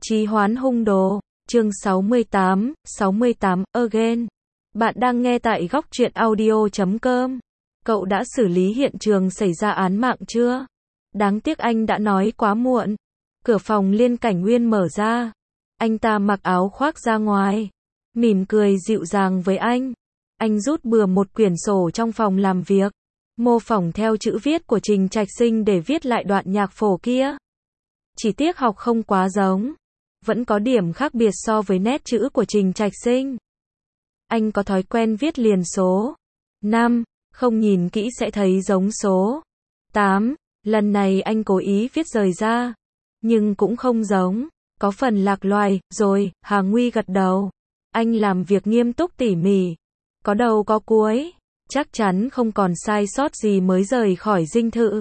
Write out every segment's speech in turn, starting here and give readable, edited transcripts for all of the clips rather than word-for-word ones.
Trì hoãn hung đồ, chương 68 again. Bạn đang nghe tại góc truyện audio.com. Cậu đã xử lý hiện trường xảy ra án mạng chưa? Đáng tiếc anh đã nói quá muộn. Cửa phòng Liên Cảnh Uyên mở ra. Anh ta mặc áo khoác ra ngoài, mỉm cười dịu dàng với anh. Anh rút bừa một quyển sổ trong phòng làm việc, mô phỏng theo chữ viết của Trình Trạch Sinh để viết lại đoạn nhạc phổ kia. Chỉ tiếc học không quá giống, vẫn có điểm khác biệt so với nét chữ của Trình Trạch Sinh. Anh có thói quen viết liền số 5, không nhìn kỹ sẽ thấy giống số 8. Lần này anh cố ý viết rời ra, nhưng cũng không giống, có phần lạc loài. Rồi, Hà Nguy gật đầu. Anh làm việc nghiêm túc tỉ mỉ, có đầu có cuối, chắc chắn không còn sai sót gì mới rời khỏi dinh thự.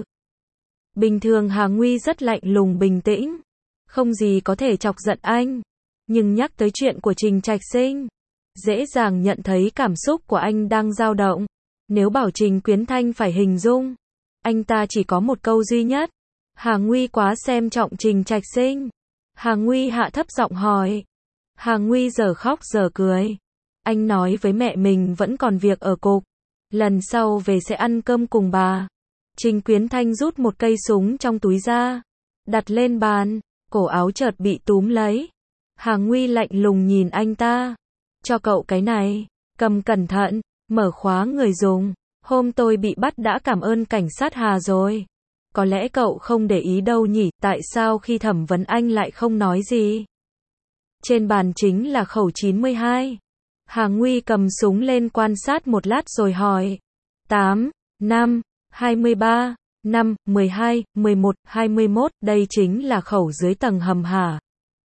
Bình thường Hà Nguy rất lạnh lùng bình tĩnh, không gì có thể chọc giận anh. Nhưng nhắc tới chuyện của Trình Trạch Sinh, dễ dàng nhận thấy cảm xúc của anh đang dao động. Nếu bảo Trình Quyến Thanh phải hình dung, anh ta chỉ có một câu duy nhất: Hà Nguy quá xem trọng Trình Trạch Sinh. Hà Nguy hạ thấp giọng hỏi. Hà Nguy giờ khóc giờ cười. Anh nói với mẹ mình vẫn còn việc ở cục, lần sau về sẽ ăn cơm cùng bà. Trình Quyến Thanh rút một cây súng trong túi ra, đặt lên bàn, cổ áo chợt bị túm lấy. Hà Nguy lạnh lùng nhìn anh ta. Cho cậu cái này, cầm cẩn thận, mở khóa người dùng. Hôm tôi bị bắt đã cảm ơn cảnh sát Hà rồi. Có lẽ cậu không để ý đâu nhỉ, tại sao khi thẩm vấn anh lại không nói gì? Trên bàn chính là khẩu 92. Hà Nguy cầm súng lên quan sát một lát rồi hỏi. 8, 5, 23, 5, 12, 11, 21, đây chính là khẩu dưới tầng hầm hả?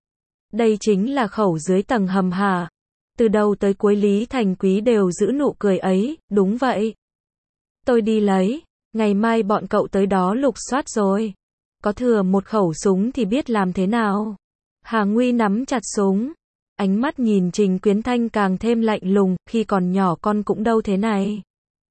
Đây chính là khẩu dưới tầng hầm hả? Từ đầu tới cuối Lý Thành Quý đều giữ nụ cười ấy. Đúng vậy. Tôi đi lấy, ngày mai bọn cậu tới đó lục soát rồi. Có thừa một khẩu súng thì biết làm thế nào. Hà Nguy nắm chặt súng, ánh mắt nhìn Trình Quyến Thanh càng thêm lạnh lùng. Khi còn nhỏ con cũng đâu thế này.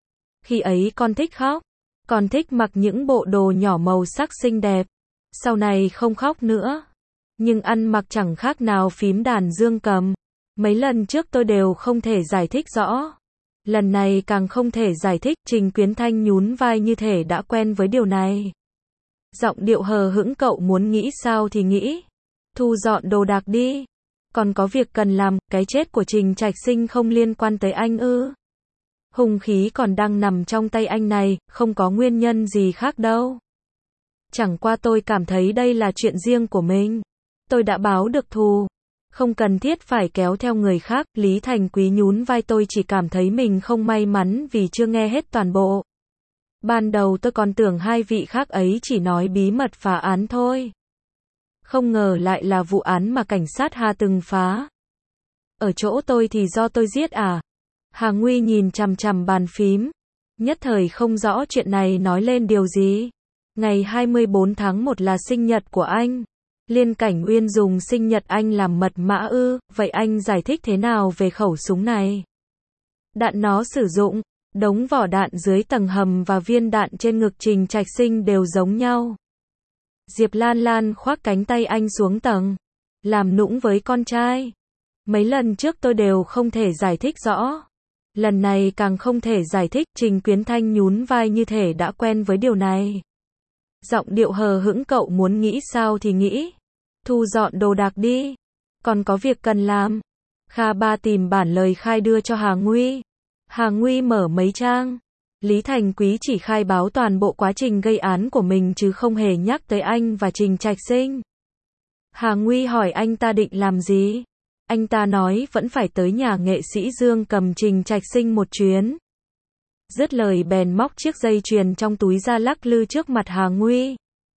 Khi ấy con thích khóc, con thích mặc những bộ đồ nhỏ màu sắc xinh đẹp. Sau này không khóc nữa, nhưng ăn mặc chẳng khác nào phím đàn dương cầm. Mấy lần trước tôi đều không thể giải thích rõ, lần này càng không thể giải thích. Trình Quyến Thanh nhún vai như thể đã quen với điều này, giọng điệu hờ hững. Cậu muốn nghĩ sao thì nghĩ, thu dọn đồ đạc đi. Còn có việc cần làm. Cái chết của Trình Trạch Sinh không liên quan tới anh ư? Hung khí còn đang nằm trong tay anh này, không có nguyên nhân gì khác đâu. Chẳng qua tôi cảm thấy đây là chuyện riêng của mình. Tôi đã báo được thù, không cần thiết phải kéo theo người khác. Lý Thành Quý nhún vai. Tôi chỉ cảm thấy mình không may mắn vì chưa nghe hết toàn bộ. Ban đầu tôi còn tưởng hai vị khác ấy chỉ nói bí mật phá án thôi. Không ngờ lại là vụ án mà cảnh sát Hà từng phá. Ở chỗ tôi thì do tôi giết à? Hà Nguy nhìn chằm chằm bàn phím, nhất thời không rõ chuyện này nói lên điều gì. Ngày 24 tháng 1 là sinh nhật của anh. Liên Cảnh Uyên dùng sinh nhật anh làm mật mã ư? Vậy anh giải thích thế nào về khẩu súng này? Đạn nó sử dụng, đống vỏ đạn dưới tầng hầm và viên đạn trên ngực Trình Trạch Sinh đều giống nhau. Diệp Lan Lan khoác cánh tay anh xuống tầng, làm nũng với con trai. Mấy lần trước tôi đều không thể giải thích rõ, lần này càng không thể giải thích. Trình Quyến Thanh nhún vai như thể đã quen với điều này, giọng điệu hờ hững. Cậu muốn nghĩ sao thì nghĩ, thu dọn đồ đạc đi. Còn có việc cần làm. Kha Ba tìm bản lời khai đưa cho Hà Nguy. Hà Nguy mở mấy trang. Lý Thành Quý chỉ khai báo toàn bộ quá trình gây án của mình chứ không hề nhắc tới anh và Trình Trạch Sinh. Hà Nguy hỏi anh ta định làm gì. Anh ta nói vẫn phải tới nhà nghệ sĩ Dương cầm Trình Trạch Sinh một chuyến. Dứt lời bèn móc chiếc dây chuyền trong túi ra lắc lư trước mặt Hà Nguy.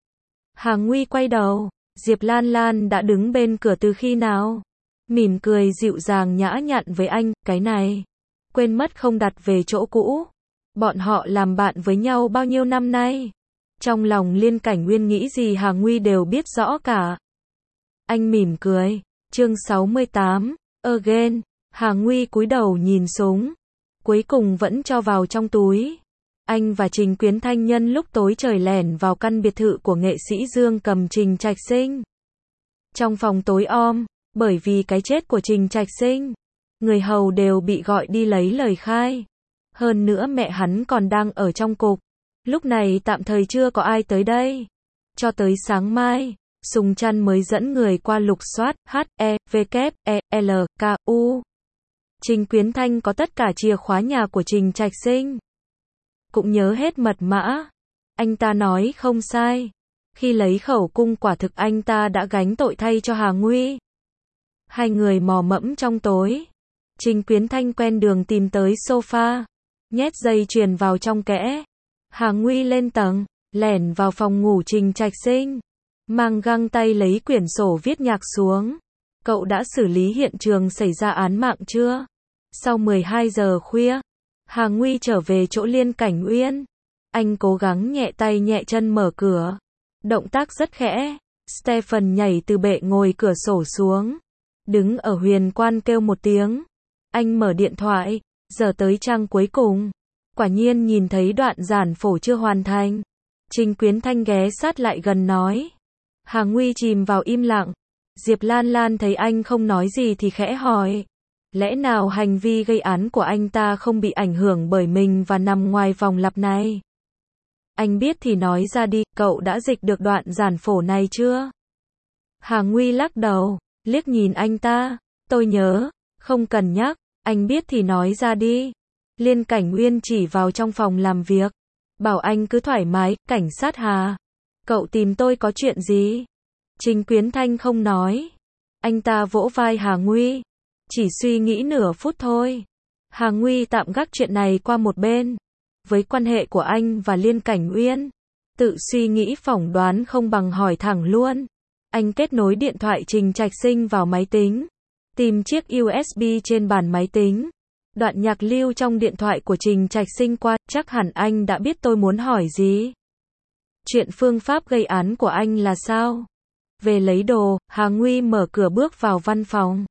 Hà Nguy quay đầu. Diệp Lan Lan đã đứng bên cửa từ khi nào? Mỉm cười dịu dàng nhã nhặn với anh. Cái này, quên mất không đặt về chỗ cũ. Bọn họ làm bạn với nhau bao nhiêu năm nay. Trong lòng Liên Cảnh Uyên nghĩ gì Hà Nguy đều biết rõ cả. Anh mỉm cười. Chương 68 again. Hà Nguy cúi đầu nhìn súng, cuối cùng vẫn cho vào trong túi. Anh và Trình Quyến Thanh nhân lúc tối trời lẻn vào căn biệt thự của nghệ sĩ Dương cầm Trình Trạch Sinh. Trong phòng tối om, bởi vì cái chết của Trình Trạch Sinh, người hầu đều bị gọi đi lấy lời khai. Hơn nữa mẹ hắn còn đang ở trong cục. Lúc này tạm thời chưa có ai tới đây. Cho tới sáng mai, Sùng Trăn mới dẫn người qua lục soát HEVKELKU. Trình Quyến Thanh có tất cả chìa khóa nhà của Trình Trạch Sinh. Cũng nhớ hết mật mã. Anh ta nói không sai. Khi lấy khẩu cung quả thực anh ta đã gánh tội thay cho Hà Nguy. Hai người mò mẫm trong tối. Trình Quyến Thanh quen đường tìm tới sofa, nhét dây chuyền vào trong kẽ. Hà Nguy lên tầng, lẻn vào phòng ngủ Trình Trạch Sinh, mang găng tay lấy quyển sổ viết nhạc xuống. Cậu đã xử lý hiện trường xảy ra án mạng chưa? Sau 12 giờ khuya, Hà Nguy trở về chỗ Liên Cảnh Uyên. Anh cố gắng nhẹ tay nhẹ chân mở cửa. Động tác rất khẽ. Stephen nhảy từ bệ ngồi cửa sổ xuống. Đứng ở huyền quan kêu một tiếng. Anh mở điện thoại. Giờ tới trang cuối cùng. Quả nhiên nhìn thấy đoạn giản phổ chưa hoàn thành. Trình Quyến Thanh ghé sát lại gần nói. Hà Nguy chìm vào im lặng. Diệp Lan Lan thấy anh không nói gì thì khẽ hỏi. Lẽ nào hành vi gây án của anh ta không bị ảnh hưởng bởi mình và nằm ngoài vòng lặp này? Anh biết thì nói ra đi, cậu đã dịch được đoạn giản phổ này chưa? Hà Nguy lắc đầu, liếc nhìn anh ta. Tôi nhớ, không cần nhắc, anh biết thì nói ra đi. Liên Cảnh Uyên chỉ vào trong phòng làm việc. Bảo anh cứ thoải mái, cảnh sát Hà. Cậu tìm tôi có chuyện gì? Trình Quyến Thanh không nói. Anh ta vỗ vai Hà Nguy. Chỉ suy nghĩ nửa phút thôi. Hà Nguy tạm gác chuyện này qua một bên. Với quan hệ của anh và Liên Cảnh Uyên, tự suy nghĩ phỏng đoán không bằng hỏi thẳng luôn. Anh kết nối điện thoại Trình Trạch Sinh vào máy tính. Tìm chiếc USB trên bàn máy tính. Đoạn nhạc lưu trong điện thoại của Trình Trạch Sinh qua, chắc hẳn anh đã biết tôi muốn hỏi gì. Chuyện phương pháp gây án của anh là sao? Về lấy đồ, Hà Nguy mở cửa bước vào văn phòng.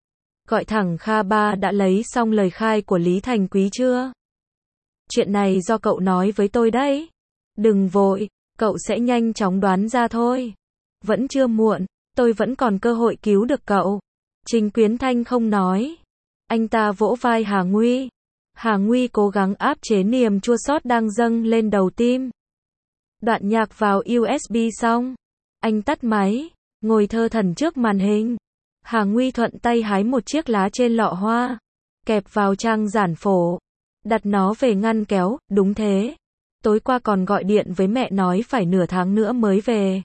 Gọi thẳng Kha Ba đã lấy xong lời khai của Lý Thành Quý chưa? Chuyện này do cậu nói với tôi đấy. Đừng vội, cậu sẽ nhanh chóng đoán ra thôi. Vẫn chưa muộn, tôi vẫn còn cơ hội cứu được cậu. Trình Quyến Thanh không nói. Anh ta vỗ vai Hà Nguy. Hà Nguy cố gắng áp chế niềm chua xót đang dâng lên đầu tim. Đoạn nhạc vào USB xong. Anh tắt máy, ngồi thơ thẩn trước màn hình. Hà Nguy thuận tay hái một chiếc lá trên lọ hoa, kẹp vào trang giản phổ, đặt nó về ngăn kéo. Đúng thế. Tối qua còn gọi điện với mẹ nói phải nửa tháng nữa mới về.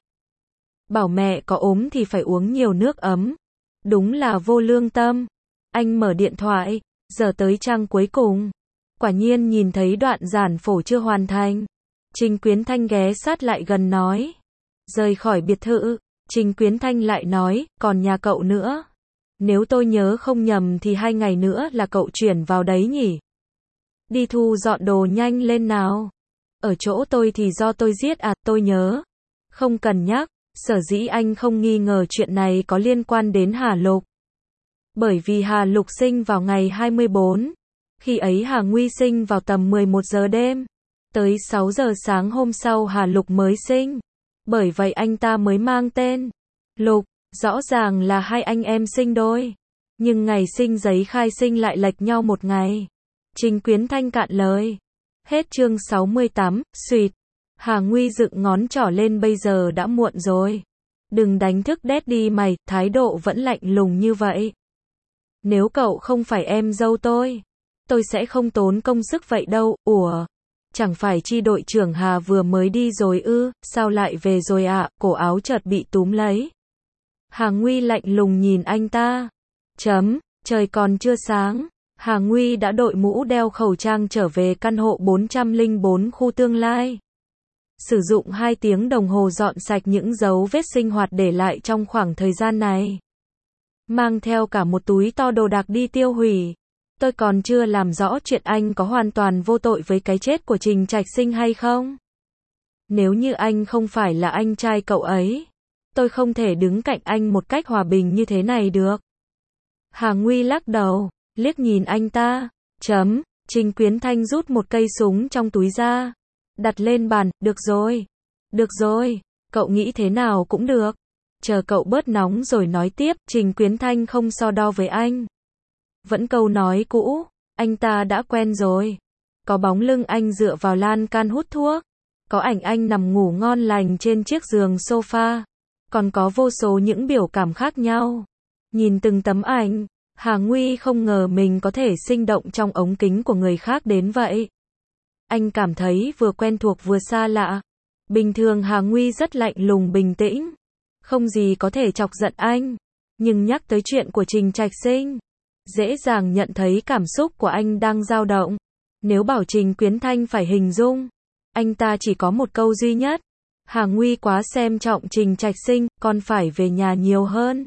Bảo mẹ có ốm thì phải uống nhiều nước ấm. Đúng là vô lương tâm. Anh mở điện thoại, giờ tới trang cuối cùng. Quả nhiên nhìn thấy đoạn giản phổ chưa hoàn thành. Trình Quyến Thanh ghé sát lại gần nói. Rời khỏi biệt thự, Trình Quyến Thanh lại nói, còn nhà cậu nữa. Nếu tôi nhớ không nhầm thì 2 ngày nữa là cậu chuyển vào đấy nhỉ? Đi thu dọn đồ nhanh lên nào. Ở chỗ tôi thì do tôi giết à, tôi nhớ. Không cần nhắc, sở dĩ anh không nghi ngờ chuyện này có liên quan đến Hà Lục. Bởi vì Hà Lục sinh vào ngày 24. Khi ấy Hà Nguy sinh vào tầm 11 giờ đêm. Tới 6 giờ sáng hôm sau Hà Lục mới sinh. Bởi vậy anh ta mới mang tên Lục. Rõ ràng là hai anh em sinh đôi. Nhưng ngày sinh giấy khai sinh lại lệch nhau một ngày. Trình Quyến Thanh cạn lời. Hết chương 68, xuyệt. Hà Nguy dựng ngón trỏ lên, bây giờ đã muộn rồi. Đừng đánh thức Daddy mày, thái độ vẫn lạnh lùng như vậy. Nếu cậu không phải em dâu tôi sẽ không tốn công sức vậy đâu. Ủa? Chẳng phải chi đội trưởng Hà vừa mới đi rồi ư? Sao lại về rồi ạ? Cổ áo chợt bị túm lấy. Hà Nguy lạnh lùng nhìn anh ta. Trời còn chưa sáng. Hà Nguy đã đội mũ đeo khẩu trang trở về căn hộ 404 khu Tương Lai. Sử dụng 2 tiếng đồng hồ dọn sạch những dấu vết sinh hoạt để lại trong khoảng thời gian này. Mang theo cả một túi to đồ đạc đi tiêu hủy. Tôi còn chưa làm rõ chuyện anh có hoàn toàn vô tội với cái chết của Trình Trạch Sinh hay không. Nếu như anh không phải là anh trai cậu ấy, tôi không thể đứng cạnh anh một cách hòa bình như thế này được. Hà Nguy lắc đầu, liếc nhìn anh ta. Trình Quyến Thanh rút một cây súng trong túi ra, đặt lên bàn. Được rồi, cậu nghĩ thế nào cũng được. chờ cậu bớt nóng rồi nói tiếp, Trình Quyến Thanh không so đo với anh. Vẫn câu nói cũ, anh ta đã quen rồi. Có bóng lưng anh dựa vào lan can hút thuốc. Có ảnh anh nằm ngủ ngon lành trên chiếc giường sofa. Còn có vô số những biểu cảm khác nhau. Nhìn từng tấm ảnh, Hà Nguy không ngờ mình có thể sinh động trong ống kính của người khác đến vậy. Anh cảm thấy vừa quen thuộc vừa xa lạ. Bình thường Hà Nguy rất lạnh lùng bình tĩnh. Không gì có thể chọc giận anh. Nhưng nhắc tới chuyện của Trình Trạch Sinh, dễ dàng nhận thấy cảm xúc của anh đang dao động. Nếu bảo Trình Quyến Thanh phải hình dung, anh ta chỉ có một câu duy nhất. Hà Nguy quá xem trọng Trình Trạch Sinh, con phải về nhà nhiều hơn.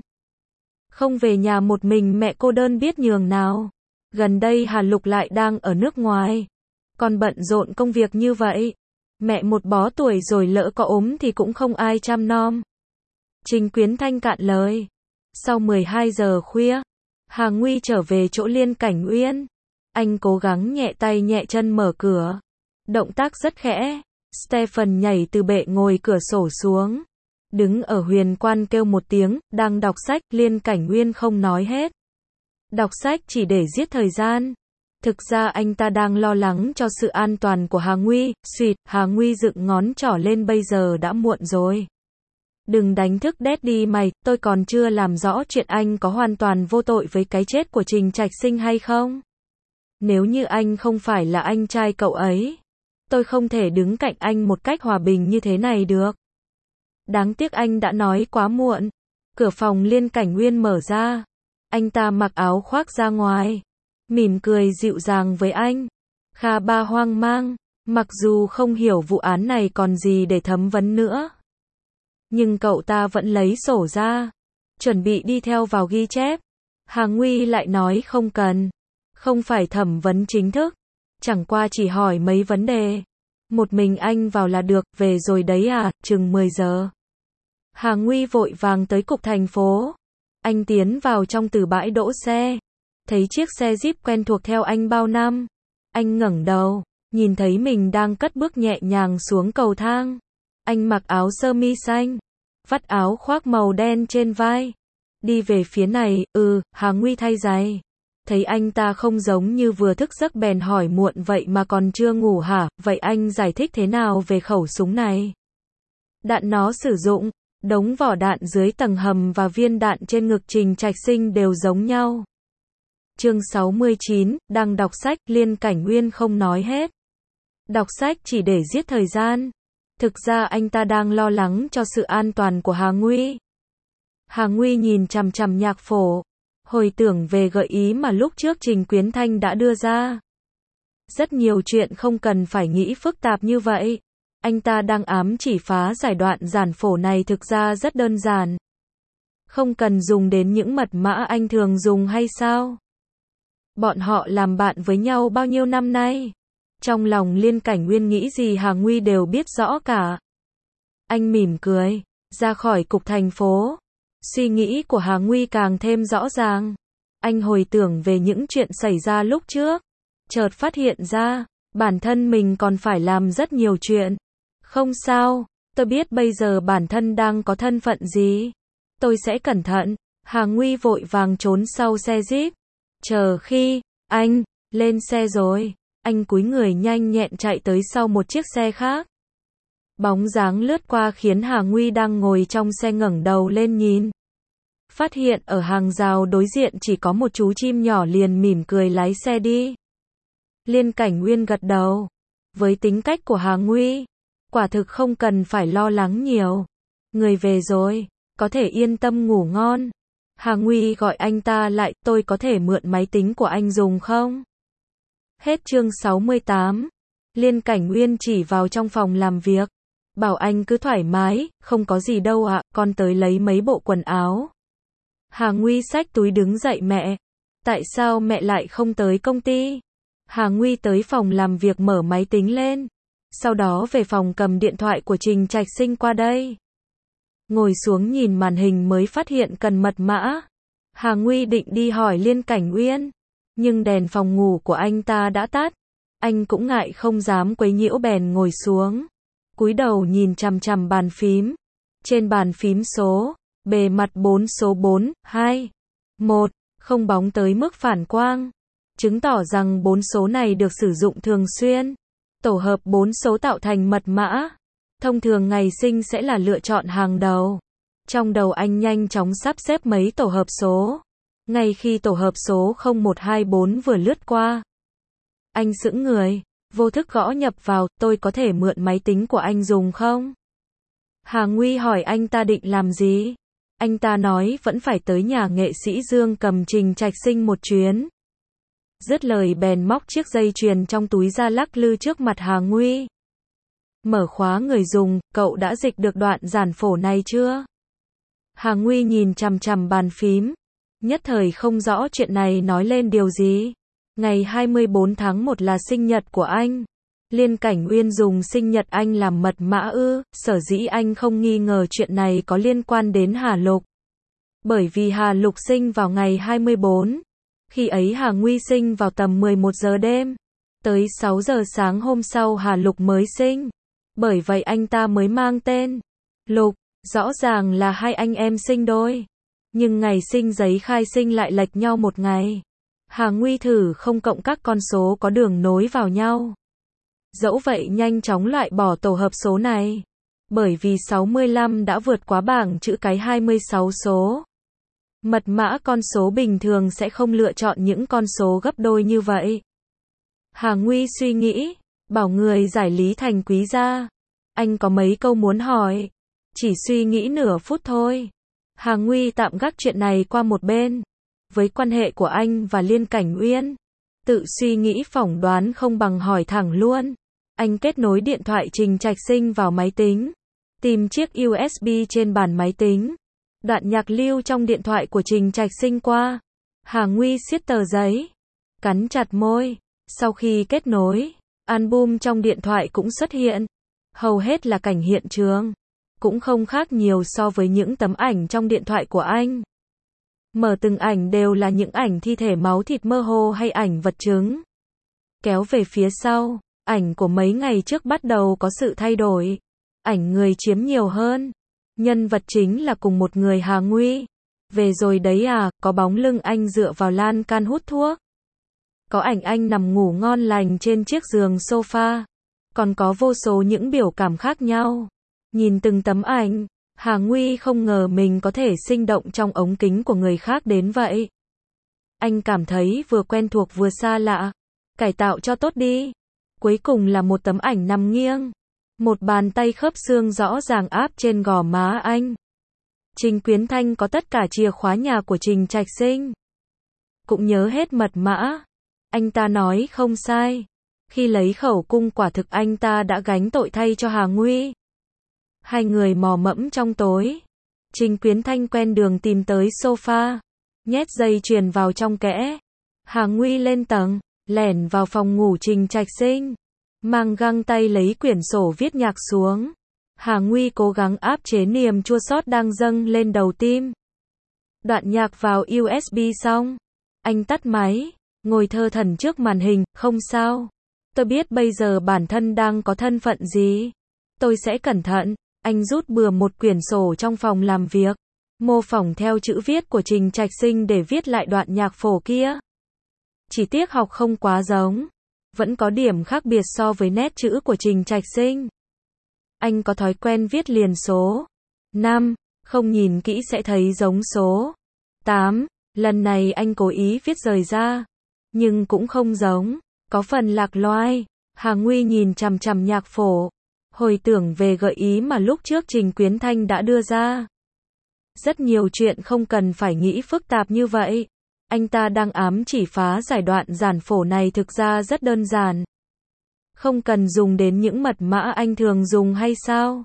Không về nhà một mình mẹ cô đơn biết nhường nào. Gần đây Hà Lục lại đang ở nước ngoài. Con bận rộn công việc như vậy. Mẹ một bó tuổi rồi lỡ có ốm thì cũng không ai chăm nom. Trình Quyến Thanh cạn lời. Sau 12 giờ khuya, Hà Nguy trở về chỗ Liên Cảnh Uyên. Anh cố gắng nhẹ tay nhẹ chân mở cửa. Động tác rất khẽ. Stephen nhảy từ bệ ngồi cửa sổ xuống. Đứng ở huyền quan kêu một tiếng, đang đọc sách, Liên Cảnh Uyên không nói hết. Đọc sách chỉ để giết thời gian. Thực ra anh ta đang lo lắng cho sự an toàn của Hà Nguy. Xuyệt, Hà Nguy dựng ngón trỏ lên, bây giờ đã muộn rồi. Đừng đánh thức Daddy mày, tôi còn chưa làm rõ chuyện anh có hoàn toàn vô tội với cái chết của Trình Trạch Sinh hay không. Nếu như anh không phải là anh trai cậu ấy, tôi không thể đứng cạnh anh một cách hòa bình như thế này được. Đáng tiếc anh đã nói quá muộn. Cửa phòng Liên Cảnh Uyên mở ra. Anh ta mặc áo khoác ra ngoài. Mỉm cười dịu dàng với anh. Kha Ba hoang mang. Mặc dù không hiểu vụ án này còn gì để thẩm vấn nữa. Nhưng cậu ta vẫn lấy sổ ra. Chuẩn bị đi theo vào ghi chép. Hà Nguy lại nói không cần. Không phải thẩm vấn chính thức. Chẳng qua chỉ hỏi mấy vấn đề. Một mình anh vào là được, về rồi đấy à, chừng 10 giờ. Hà Nguy vội vàng tới cục thành phố. Anh tiến vào trong từ bãi đỗ xe. Thấy chiếc xe Jeep quen thuộc theo anh bao năm. Anh ngẩng đầu, nhìn thấy mình đang cất bước nhẹ nhàng xuống cầu thang. Anh mặc áo sơ mi xanh, vắt áo khoác màu đen trên vai. Đi về phía này, Hà Nguy thay giày. Thấy anh ta không giống như vừa thức giấc bèn hỏi muộn vậy mà còn chưa ngủ hả, vậy anh giải thích thế nào về khẩu súng này? Đạn nó sử dụng, đống vỏ đạn dưới tầng hầm và viên đạn trên ngực Trình Trạch Sinh đều giống nhau. Chương 69, đang đọc sách, Liên Cảnh Uyên không nói hết. Đọc sách chỉ để giết thời gian. Thực ra anh ta đang lo lắng cho sự an toàn của Hà Nguy. Hà Nguy nhìn chằm chằm nhạc phổ. Hồi tưởng về gợi ý mà lúc trước Trình Quyến Thanh đã đưa ra. Rất nhiều chuyện không cần phải nghĩ phức tạp như vậy. Anh ta đang ám chỉ phá giải đoạn giản phổ này thực ra rất đơn giản. Không cần dùng đến những mật mã anh thường dùng hay sao? Bọn họ làm bạn với nhau bao nhiêu năm nay? Trong lòng Liên Cảnh Uyên nghĩ gì Hà Nguy đều biết rõ cả. Anh mỉm cười, ra khỏi cục thành phố. Suy nghĩ của Hà Nguy càng thêm rõ ràng. Anh hồi tưởng về những chuyện xảy ra lúc trước. Chợt phát hiện ra, bản thân mình còn phải làm rất nhiều chuyện. Không sao, tôi biết bây giờ bản thân đang có thân phận gì. Tôi sẽ cẩn thận. Hà Nguy vội vàng trốn sau xe Jeep. Chờ khi anh lên xe rồi, anh cúi người nhanh nhẹn chạy tới sau một chiếc xe khác. Bóng dáng lướt qua khiến Hà Nguy đang ngồi trong xe ngẩng đầu lên nhìn. Phát hiện ở hàng rào đối diện chỉ có một chú chim nhỏ liền mỉm cười lái xe đi. Liên Cảnh Uyên gật đầu. Với tính cách của Hà Nguy, quả thực không cần phải lo lắng nhiều. Người về rồi, có thể yên tâm ngủ ngon. Hà Nguy gọi anh ta lại, tôi có thể mượn máy tính của anh dùng không? Hết chương 68. Liên Cảnh Uyên chỉ vào trong phòng làm việc. Bảo anh cứ thoải mái, không có gì đâu ạ, con tới lấy mấy bộ quần áo. Hà Nguy xách túi đứng dậy mẹ. Tại sao mẹ lại không tới công ty? Hà Nguy tới phòng làm việc mở máy tính lên. Sau đó về phòng cầm điện thoại của Trình Trạch Sinh qua đây. Ngồi xuống nhìn màn hình mới phát hiện cần mật mã. Hà Nguy định đi hỏi Liên Cảnh Uyên. Nhưng đèn phòng ngủ của anh ta đã tắt. Anh cũng ngại không dám quấy nhiễu bèn ngồi xuống. Cúi đầu nhìn chằm chằm bàn phím. Trên bàn phím số Bề mặt 4 số 4, 2, 1, không bóng tới mức phản quang. Chứng tỏ rằng 4 số này được sử dụng thường xuyên. Tổ hợp 4 số tạo thành mật mã. Thông thường ngày sinh sẽ là lựa chọn hàng đầu. Trong đầu anh nhanh chóng sắp xếp mấy tổ hợp số. Ngay khi tổ hợp số 0124 vừa lướt qua, anh sững người, vô thức gõ nhập vào, tôi có thể mượn máy tính của anh dùng không? Hà Nguy hỏi anh ta định làm gì? Anh ta nói vẫn phải tới nhà nghệ sĩ Dương Cầm Trình Trạch Sinh một chuyến. Dứt lời bèn móc chiếc dây chuyền trong túi ra lắc lư trước mặt Hà Nguy. Mở khóa người dùng, cậu đã dịch được đoạn giản phổ này chưa? Hà Nguy nhìn chằm chằm bàn phím, nhất thời không rõ chuyện này nói lên điều gì. Ngày 24 tháng 1 là sinh nhật của anh. Liên Cảnh Uyên dùng sinh nhật anh làm mật mã ư? Sở dĩ anh không nghi ngờ chuyện này có liên quan đến Hà Lục. Bởi vì Hà Lục sinh vào ngày 24. Khi ấy Hà Nguy sinh vào tầm 11 giờ đêm. Tới 6 giờ sáng hôm sau Hà Lục mới sinh. Bởi vậy anh ta mới mang tên Lục. Rõ ràng là hai anh em sinh đôi. Nhưng ngày sinh giấy khai sinh lại lệch nhau một ngày. Hà Nguy thử không cộng các con số có đường nối vào nhau. Dẫu vậy nhanh chóng loại bỏ tổ hợp số này. Bởi vì 65 đã vượt quá bảng chữ cái 26 số. Mật mã con số bình thường sẽ không lựa chọn những con số gấp đôi như vậy. Hà Nguy suy nghĩ, bảo người giải lý thành Quý ra. Anh có mấy câu muốn hỏi. Chỉ suy nghĩ nửa phút thôi. Hà Nguy tạm gác chuyện này qua một bên. Với quan hệ của anh và Liên Cảnh Uyên, tự suy nghĩ phỏng đoán không bằng hỏi thẳng luôn. Anh kết nối điện thoại Trình Trạch Sinh vào máy tính. Tìm chiếc USB trên bàn máy tính. Đoạn nhạc lưu trong điện thoại của Trình Trạch Sinh qua. Hà Nguy siết tờ giấy. Cắn chặt môi. Sau khi kết nối, album trong điện thoại cũng xuất hiện. Hầu hết là cảnh hiện trường. Cũng không khác nhiều so với những tấm ảnh trong điện thoại của anh. Mở từng ảnh đều là những ảnh thi thể máu thịt mơ hồ hay ảnh vật chứng. Kéo về phía sau, ảnh của mấy ngày trước bắt đầu có sự thay đổi. Ảnh người chiếm nhiều hơn. Nhân vật chính là cùng một người Hà Nguy. Về rồi đấy à, có bóng lưng anh dựa vào lan can hút thuốc. Có ảnh anh nằm ngủ ngon lành trên chiếc giường sofa. Còn có vô số những biểu cảm khác nhau. Nhìn từng tấm ảnh, Hà Nguy không ngờ mình có thể sinh động trong ống kính của người khác đến vậy. Anh cảm thấy vừa quen thuộc vừa xa lạ. Cải tạo cho tốt đi. Cuối cùng là một tấm ảnh nằm nghiêng. Một bàn tay khớp xương rõ ràng áp trên gò má anh. Trình Quyến Thanh có tất cả chìa khóa nhà của Trình Trạch Sinh. Cũng nhớ hết mật mã. Anh ta nói không sai. Khi lấy khẩu cung quả thực anh ta đã gánh tội thay cho Hà Nguy. Hai người mò mẫm trong tối. Trình Quyến Thanh quen đường tìm tới sofa. Nhét dây chuyền vào trong kẽ. Hà Nguy lên tầng. Lẻn vào phòng ngủ Trình Trạch Sinh. Mang găng tay lấy quyển sổ viết nhạc xuống. Hà Nguy cố gắng áp chế niềm chua xót đang dâng lên đầu tim. Đoạn nhạc vào USB xong. Anh tắt máy. Ngồi thơ thẩn trước màn hình. Không sao. Tôi biết bây giờ bản thân đang có thân phận gì. Tôi sẽ cẩn thận. Anh rút bừa một quyển sổ trong phòng làm việc. Mô phỏng theo chữ viết của Trình Trạch Sinh để viết lại đoạn nhạc phổ kia. Chỉ tiếc học không quá giống. Vẫn có điểm khác biệt so với nét chữ của Trình Trạch Sinh. Anh có thói quen viết liền số 5, không nhìn kỹ sẽ thấy giống số 8. Lần này anh cố ý viết rời ra. Nhưng cũng không giống. Có phần lạc loài. Hà Nguy nhìn chằm chằm nhạc phổ. Hồi tưởng về gợi ý mà lúc trước Trình Quyến Thanh đã đưa ra. Rất nhiều chuyện không cần phải nghĩ phức tạp như vậy. Anh ta đang ám chỉ phá giải đoạn giản phổ này thực ra rất đơn giản. Không cần dùng đến những mật mã anh thường dùng hay sao?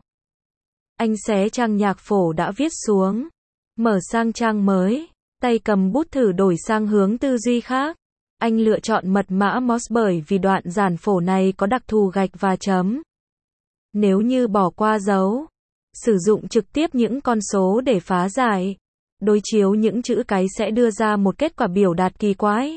Anh xé trang nhạc phổ đã viết xuống. Mở sang trang mới. Tay cầm bút thử đổi sang hướng tư duy khác. Anh lựa chọn mật mã Morse bởi vì đoạn giản phổ này có đặc thù gạch và chấm. Nếu như bỏ qua dấu, sử dụng trực tiếp những con số để phá giải, đối chiếu những chữ cái sẽ đưa ra một kết quả biểu đạt kỳ quái.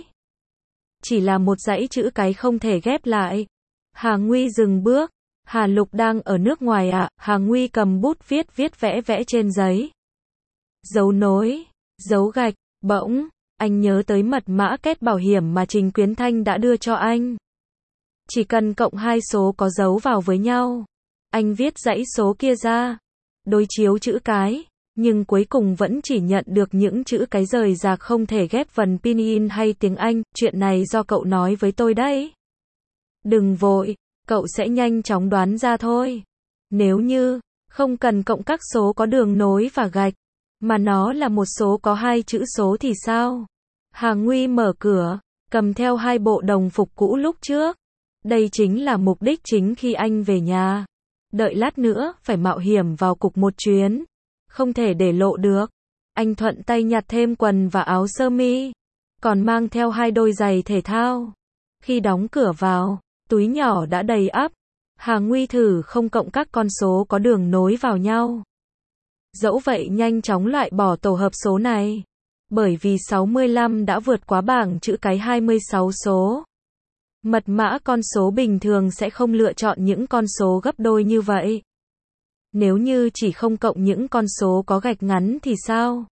Chỉ là một dãy chữ cái không thể ghép lại. Hà Nguy dừng bước. Hà Lục đang ở nước ngoài à? Hà Nguy cầm bút viết vẽ vẽ trên giấy. Dấu nối, dấu gạch, bỗng, anh nhớ tới mật mã kết bảo hiểm mà Trình Quyến Thanh đã đưa cho anh. Chỉ cần cộng hai số có dấu vào với nhau. Anh viết dãy số kia ra, đối chiếu chữ cái, nhưng cuối cùng vẫn chỉ nhận được những chữ cái rời rạc không thể ghép vần pinyin hay tiếng Anh, chuyện này do cậu nói với tôi đấy. Đừng vội, cậu sẽ nhanh chóng đoán ra thôi. Nếu như, không cần cộng các số có đường nối và gạch, mà nó là một số có hai chữ số thì sao? Hà Nguy mở cửa, cầm theo hai bộ đồng phục cũ lúc trước. Đây chính là mục đích chính khi anh về nhà. Đợi lát nữa, phải mạo hiểm vào cục một chuyến. Không thể để lộ được. Anh thuận tay nhặt thêm quần và áo sơ mi. Còn mang theo hai đôi giày thể thao. Khi đóng cửa vào, túi nhỏ đã đầy ắp. Hà Nguy thử không cộng các con số có đường nối vào nhau. Dẫu vậy nhanh chóng loại bỏ tổ hợp số này. Bởi vì 65 đã vượt quá bảng chữ cái 26 số. Mật mã con số bình thường sẽ không lựa chọn những con số gấp đôi như vậy. Nếu như chỉ không cộng những con số có gạch ngắn thì sao?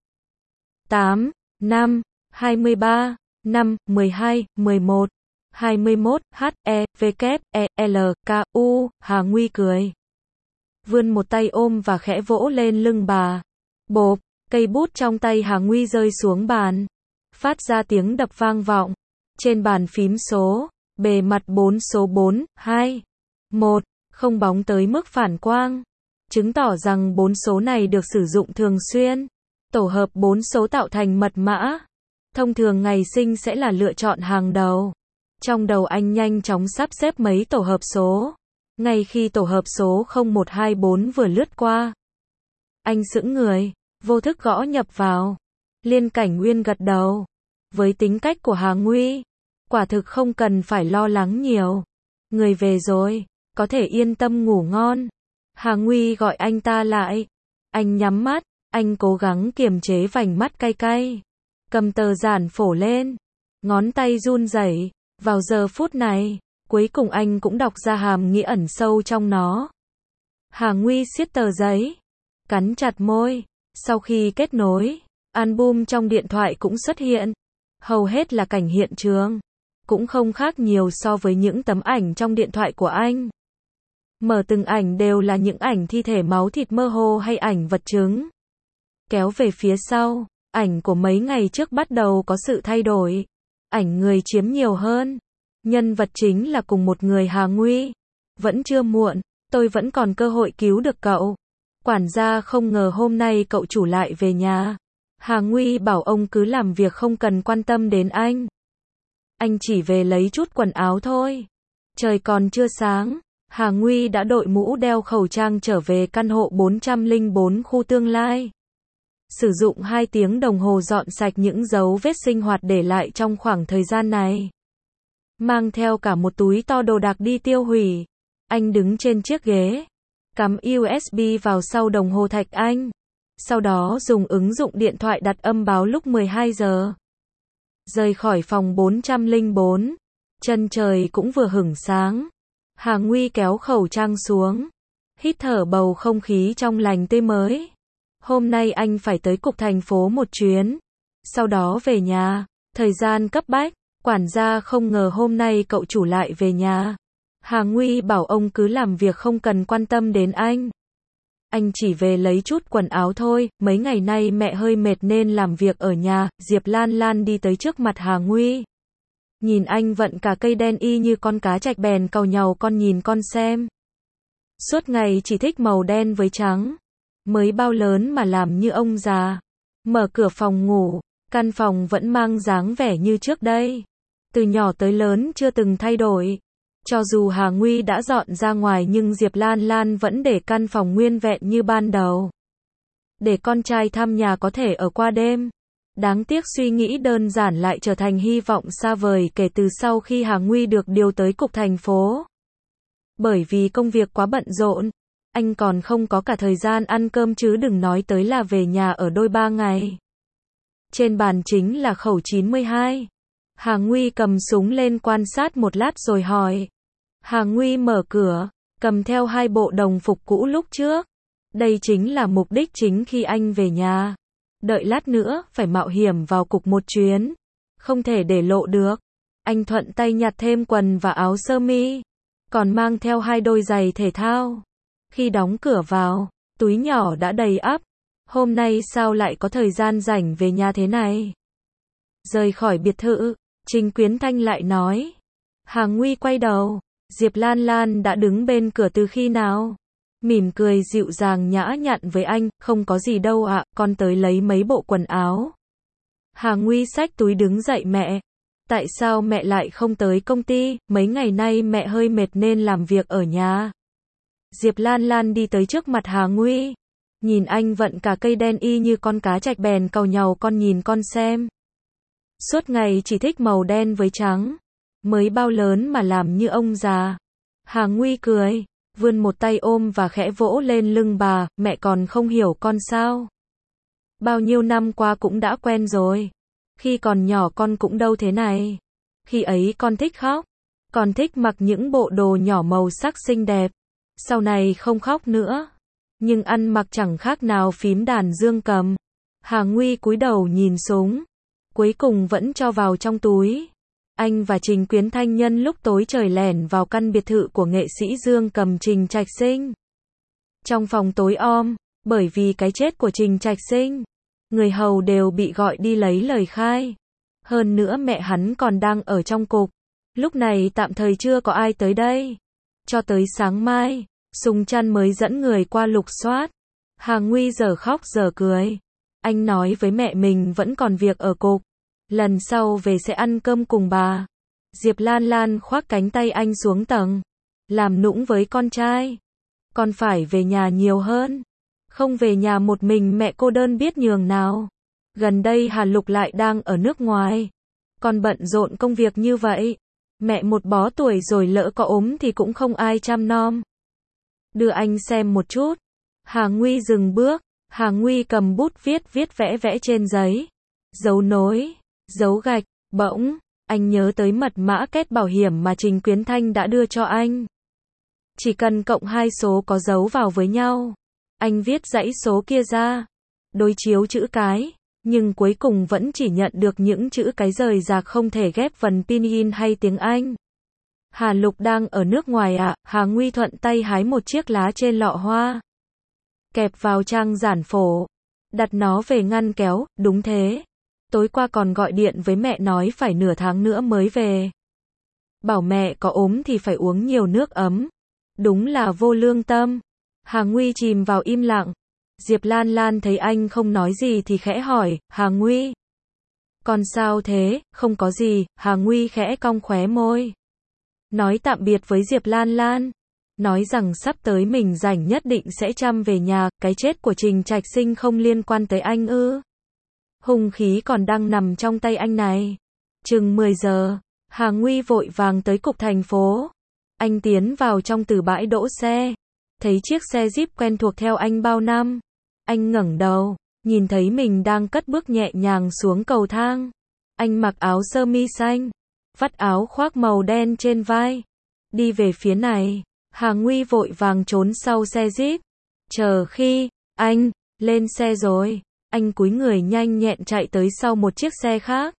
8, 5, 23, 5, 12, 11, 21, H, E, V, E, L, K, U, Hà Nguy cười. Vươn một tay ôm và khẽ vỗ lên lưng bà. Bộp, cây bút trong tay Hà Nguy rơi xuống bàn. Phát ra tiếng đập vang vọng. Trên bàn phím số, bề mặt 4 số 4, 2, 1, không bóng tới mức phản quang. Chứng tỏ rằng 4 số này được sử dụng thường xuyên. Tổ hợp 4 số tạo thành mật mã. Thông thường ngày sinh sẽ là lựa chọn hàng đầu. Trong đầu anh nhanh chóng sắp xếp mấy tổ hợp số. Ngay khi tổ hợp số 0124 vừa lướt qua, anh sững người, vô thức gõ nhập vào. Liên Cảnh Uyên gật đầu. Với tính cách của Hà Nguy, quả thực không cần phải lo lắng nhiều. Người về rồi, có thể yên tâm ngủ ngon. Hà Nguy gọi anh ta lại. Anh nhắm mắt, anh cố gắng kiềm chế vành mắt cay cay. Cầm tờ giản phổ lên. Ngón tay run rẩy. Vào giờ phút này, cuối cùng anh cũng đọc ra hàm nghĩa ẩn sâu trong nó. Hà Nguy siết tờ giấy. Cắn chặt môi. Sau khi kết nối, album trong điện thoại cũng xuất hiện. Hầu hết là cảnh hiện trường. Cũng không khác nhiều so với những tấm ảnh trong điện thoại của anh. Mở từng ảnh đều là những ảnh thi thể máu thịt mơ hồ hay ảnh vật chứng. Kéo về phía sau, ảnh của mấy ngày trước bắt đầu có sự thay đổi. Ảnh người chiếm nhiều hơn. Nhân vật chính là cùng một người Hà Nguy. Vẫn chưa muộn, tôi vẫn còn cơ hội cứu được cậu. Quản gia không ngờ hôm nay cậu chủ lại về nhà. Hà Nguy bảo ông cứ làm việc không cần quan tâm đến anh. Anh chỉ về lấy chút quần áo thôi. Trời còn chưa sáng, Hà Nguy đã đội mũ đeo khẩu trang trở về căn hộ 404 khu tương lai. Sử dụng 2 tiếng đồng hồ dọn sạch những dấu vết sinh hoạt để lại trong khoảng thời gian này. Mang theo cả một túi to đồ đạc đi tiêu hủy. Anh đứng trên chiếc ghế. Cắm USB vào sau đồng hồ thạch anh. Sau đó dùng ứng dụng điện thoại đặt âm báo lúc 12 giờ. Rời khỏi phòng 404. Chân trời cũng vừa hửng sáng. Hà Nguy kéo khẩu trang xuống. Hít thở bầu không khí trong lành tươi mới. Hôm nay anh phải tới cục thành phố một chuyến. Sau đó về nhà. Thời gian cấp bách. Quản gia không ngờ hôm nay cậu chủ lại về nhà. Hà Nguy bảo ông cứ làm việc không cần quan tâm đến anh. Anh chỉ về lấy chút quần áo thôi, mấy ngày nay mẹ hơi mệt nên làm việc ở nhà. Diệp Lan Lan đi tới trước mặt Hà Nguy. Nhìn anh vận cả cây đen y như con cá trạch bèn càu nhàu con nhìn con xem. Suốt ngày chỉ thích màu đen với trắng. Mới bao lớn mà làm như ông già. Mở cửa phòng ngủ, căn phòng vẫn mang dáng vẻ như trước đây. Từ nhỏ tới lớn chưa từng thay đổi. Cho dù Hà Nguy đã dọn ra ngoài nhưng Diệp Lan Lan vẫn để căn phòng nguyên vẹn như ban đầu. Để con trai thăm nhà có thể ở qua đêm. Đáng tiếc suy nghĩ đơn giản lại trở thành hy vọng xa vời kể từ sau khi Hà Nguy được điều tới cục thành phố. Bởi vì công việc quá bận rộn, anh còn không có cả thời gian ăn cơm chứ đừng nói tới là về nhà ở đôi 3 ngày. Trên bàn chính là khẩu 92. Hà Nguy cầm súng lên quan sát một lát rồi hỏi. Hà Nguy mở cửa, cầm theo 2 bộ đồng phục cũ lúc trước. Đây chính là mục đích chính khi anh về nhà. Đợi lát nữa, phải mạo hiểm vào cục một chuyến. Không thể để lộ được. Anh thuận tay nhặt thêm quần và áo sơ mi. Còn mang theo 2 đôi giày thể thao. Khi đóng cửa vào, túi nhỏ đã đầy ắp. Hôm nay sao lại có thời gian rảnh về nhà thế này? Rời khỏi biệt thự, Trình Quyến Thanh lại nói. Hà Nguy quay đầu. Diệp Lan Lan đã đứng bên cửa từ khi nào? Mỉm cười dịu dàng nhã nhặn với anh, không có gì đâu ạ, con tới lấy mấy bộ quần áo. Hà Nguy xách túi đứng dậy mẹ. Tại sao mẹ lại không tới công ty, mấy ngày nay mẹ hơi mệt nên làm việc ở nhà. Diệp Lan Lan đi tới trước mặt Hà Nguy. Nhìn anh vận cả cây đen y như con cá trạch bèn càu nhàu con nhìn con xem. Suốt ngày chỉ thích màu đen với trắng. Mới bao lớn mà làm như ông già. Hà Nguy cười, vươn một tay ôm và khẽ vỗ lên lưng bà, mẹ còn không hiểu con sao. Bao nhiêu năm qua cũng đã quen rồi. Khi còn nhỏ con cũng đâu thế này. Khi ấy con thích khóc. Con thích mặc những bộ đồ nhỏ màu sắc xinh đẹp. Sau này không khóc nữa. Nhưng ăn mặc chẳng khác nào phím đàn dương cầm. Hà Nguy cúi đầu nhìn súng. Cuối cùng vẫn cho vào trong túi. Anh và Trình Quyến Thanh nhân lúc tối trời lẻn vào căn biệt thự của nghệ sĩ Dương Cầm Trình Trạch Sinh. Trong phòng tối om, bởi vì cái chết của Trình Trạch Sinh, người hầu đều bị gọi đi lấy lời khai. Hơn nữa mẹ hắn còn đang ở trong cục. Lúc này tạm thời chưa có ai tới đây. Cho tới sáng mai, Sùng Trăn mới dẫn người qua lục soát. Hà Nguy giờ khóc giờ cười. Anh nói với mẹ mình vẫn còn việc ở cục. Lần sau về sẽ ăn cơm cùng bà. Diệp Lan Lan khoác cánh tay anh xuống tầng. Làm nũng với con trai. Con phải về nhà nhiều hơn. Không về nhà một mình mẹ cô đơn biết nhường nào. Gần đây Hà Lục lại đang ở nước ngoài. Con bận rộn công việc như vậy. Mẹ một bó tuổi rồi lỡ có ốm thì cũng không ai chăm nom. Đưa anh xem một chút. Hà Nguy dừng bước. Hà Nguy cầm bút viết vẽ vẽ trên giấy. Dấu nối. Dấu gạch, bỗng, anh nhớ tới mật mã kết bảo hiểm mà Trình Quyến Thanh đã đưa cho anh. Chỉ cần cộng 2 số có dấu vào với nhau. Anh viết dãy số kia ra. Đối chiếu chữ cái. Nhưng cuối cùng vẫn chỉ nhận được những chữ cái rời rạc không thể ghép vần pinyin hay tiếng Anh. Hà Lục đang ở nước ngoài ạ. Hà Nguy thuận tay hái một chiếc lá trên lọ hoa. Kẹp vào trang giản phổ. Đặt nó về ngăn kéo, đúng thế. Tối qua còn gọi điện với mẹ nói phải nửa tháng nữa mới về. Bảo mẹ có ốm thì phải uống nhiều nước ấm. Đúng là vô lương tâm. Hà Nguy chìm vào im lặng. Diệp Lan Lan thấy anh không nói gì thì khẽ hỏi, Hà Nguy. Còn sao thế, không có gì, Hà Nguy khẽ cong khóe môi. Nói tạm biệt với Diệp Lan Lan. Nói rằng sắp tới mình rảnh nhất định sẽ chăm về nhà, cái chết của Trình Trạch Sinh không liên quan tới anh ư. Hung khí còn đang nằm trong tay anh này. Chừng 10 giờ, Hà Nguy vội vàng tới cục thành phố. Anh tiến vào trong từ bãi đỗ xe. Thấy chiếc xe Jeep quen thuộc theo anh bao năm. Anh ngẩng đầu, nhìn thấy mình đang cất bước nhẹ nhàng xuống cầu thang. Anh mặc áo sơ mi xanh, vắt áo khoác màu đen trên vai. Đi về phía này, Hà Nguy vội vàng trốn sau xe Jeep. Chờ khi anh lên xe rồi, anh cúi người nhanh nhẹn chạy tới sau một chiếc xe khác.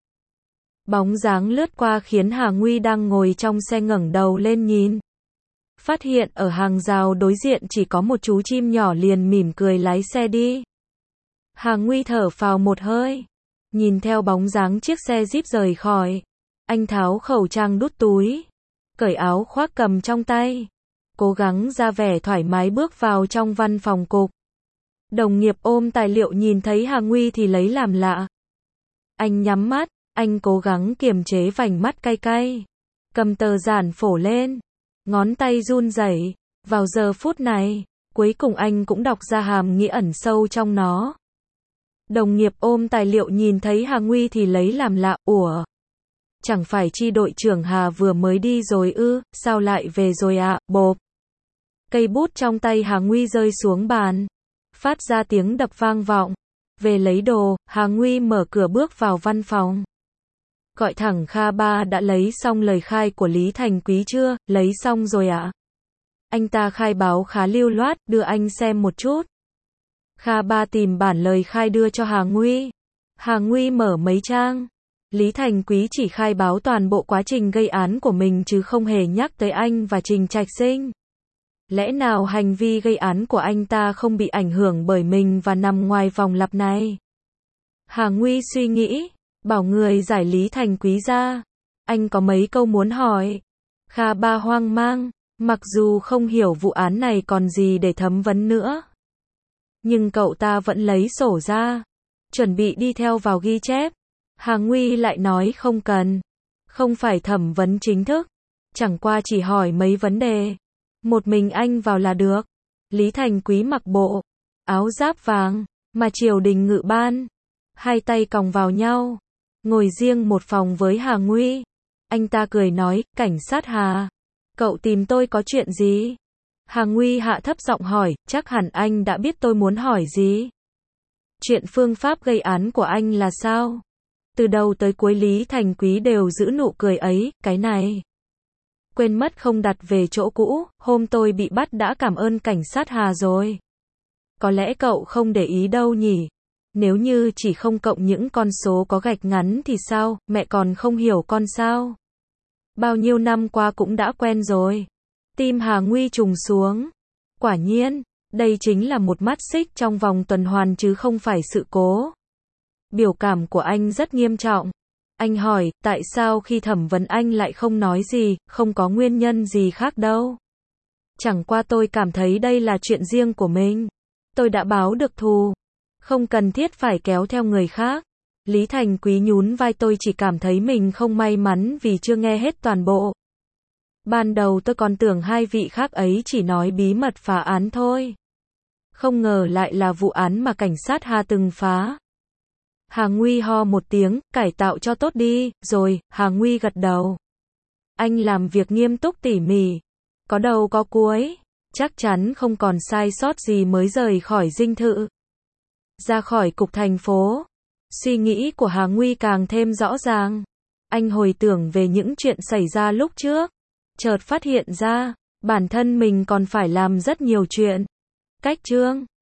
Bóng dáng lướt qua khiến Hà Nguy đang ngồi trong xe ngẩng đầu lên nhìn. Phát hiện ở hàng rào đối diện chỉ có một chú chim nhỏ liền mỉm cười lái xe đi. Hà Nguy thở phào một hơi. Nhìn theo bóng dáng chiếc xe Jeep rời khỏi. Anh tháo khẩu trang đút túi. Cởi áo khoác cầm trong tay. Cố gắng ra vẻ thoải mái bước vào trong văn phòng cục. Đồng nghiệp ôm tài liệu nhìn thấy Hà Nguy thì lấy làm lạ. Anh nhắm mắt, anh cố gắng kiềm chế vành mắt cay cay. Cầm tờ giản phổ lên. Ngón tay run rẩy. Vào giờ phút này, cuối cùng anh cũng đọc ra hàm nghĩa ẩn sâu trong nó. Đồng nghiệp ôm tài liệu nhìn thấy Hà Nguy thì lấy làm lạ, ủa? Chẳng phải chi đội trưởng Hà vừa mới đi rồi ư, sao lại về rồi ạ, bộp. Cây bút trong tay Hà Nguy rơi xuống bàn. Phát ra tiếng đập vang vọng. Về lấy đồ, Hà Nguy mở cửa bước vào văn phòng. Gọi thẳng Kha Ba đã lấy xong lời khai của Lý Thành Quý chưa, lấy xong rồi ạ. Anh ta khai báo khá lưu loát, đưa anh xem một chút. Kha Ba tìm bản lời khai đưa cho Hà Nguy. Hà Nguy mở mấy trang. Lý Thành Quý chỉ khai báo toàn bộ quá trình gây án của mình chứ không hề nhắc tới anh và Trình Trạch Sinh. Lẽ nào hành vi gây án của anh ta không bị ảnh hưởng bởi mình và nằm ngoài vòng lặp này? Hà Nguy suy nghĩ, bảo người giải Lý Thành Quý ra. Anh có mấy câu muốn hỏi. Kha Ba hoang mang, mặc dù không hiểu vụ án này còn gì để thẩm vấn nữa. Nhưng cậu ta vẫn lấy sổ ra, chuẩn bị đi theo vào ghi chép. Hà Nguy lại nói không cần. Không phải thẩm vấn chính thức. Chẳng qua chỉ hỏi mấy vấn đề. Một mình anh vào là được. Lý Thành Quý mặc bộ áo giáp vàng mà triều đình ngự ban, hai tay còng vào nhau, ngồi riêng một phòng với Hà Nguy. Anh ta cười nói, cảnh sát Hà, cậu tìm tôi có chuyện gì? Hà Nguy hạ thấp giọng hỏi, chắc hẳn anh đã biết tôi muốn hỏi gì. Chuyện phương pháp gây án của anh là sao? Từ đầu tới cuối Lý Thành Quý đều giữ nụ cười ấy, cái này. Quên mất không đặt về chỗ cũ, hôm tôi bị bắt đã cảm ơn cảnh sát Hà rồi. Có lẽ cậu không để ý đâu nhỉ? Nếu như chỉ không cộng những con số có gạch ngắn thì sao, mẹ còn không hiểu con sao? Bao nhiêu năm qua cũng đã quen rồi. Tim Hà Nguy trùng xuống. Quả nhiên, đây chính là một mắt xích trong vòng tuần hoàn chứ không phải sự cố. Biểu cảm của anh rất nghiêm trọng. Anh hỏi, tại sao khi thẩm vấn anh lại không nói gì, không có nguyên nhân gì khác đâu. Chẳng qua tôi cảm thấy đây là chuyện riêng của mình. Tôi đã báo được thù. Không cần thiết phải kéo theo người khác. Lý Thành Quý nhún vai, tôi chỉ cảm thấy mình không may mắn vì chưa nghe hết toàn bộ. Ban đầu tôi còn tưởng hai vị khác ấy chỉ nói bí mật phá án thôi. Không ngờ lại là vụ án mà cảnh sát Hà từng phá. Hà Nguy ho một tiếng, cải tạo cho tốt đi, rồi, Hà Nguy gật đầu. Anh làm việc nghiêm túc tỉ mỉ, có đầu có cuối, chắc chắn không còn sai sót gì mới rời khỏi dinh thự. Ra khỏi cục thành phố, suy nghĩ của Hà Nguy càng thêm rõ ràng. Anh hồi tưởng về những chuyện xảy ra lúc trước, chợt phát hiện ra, bản thân mình còn phải làm rất nhiều chuyện. Cách chương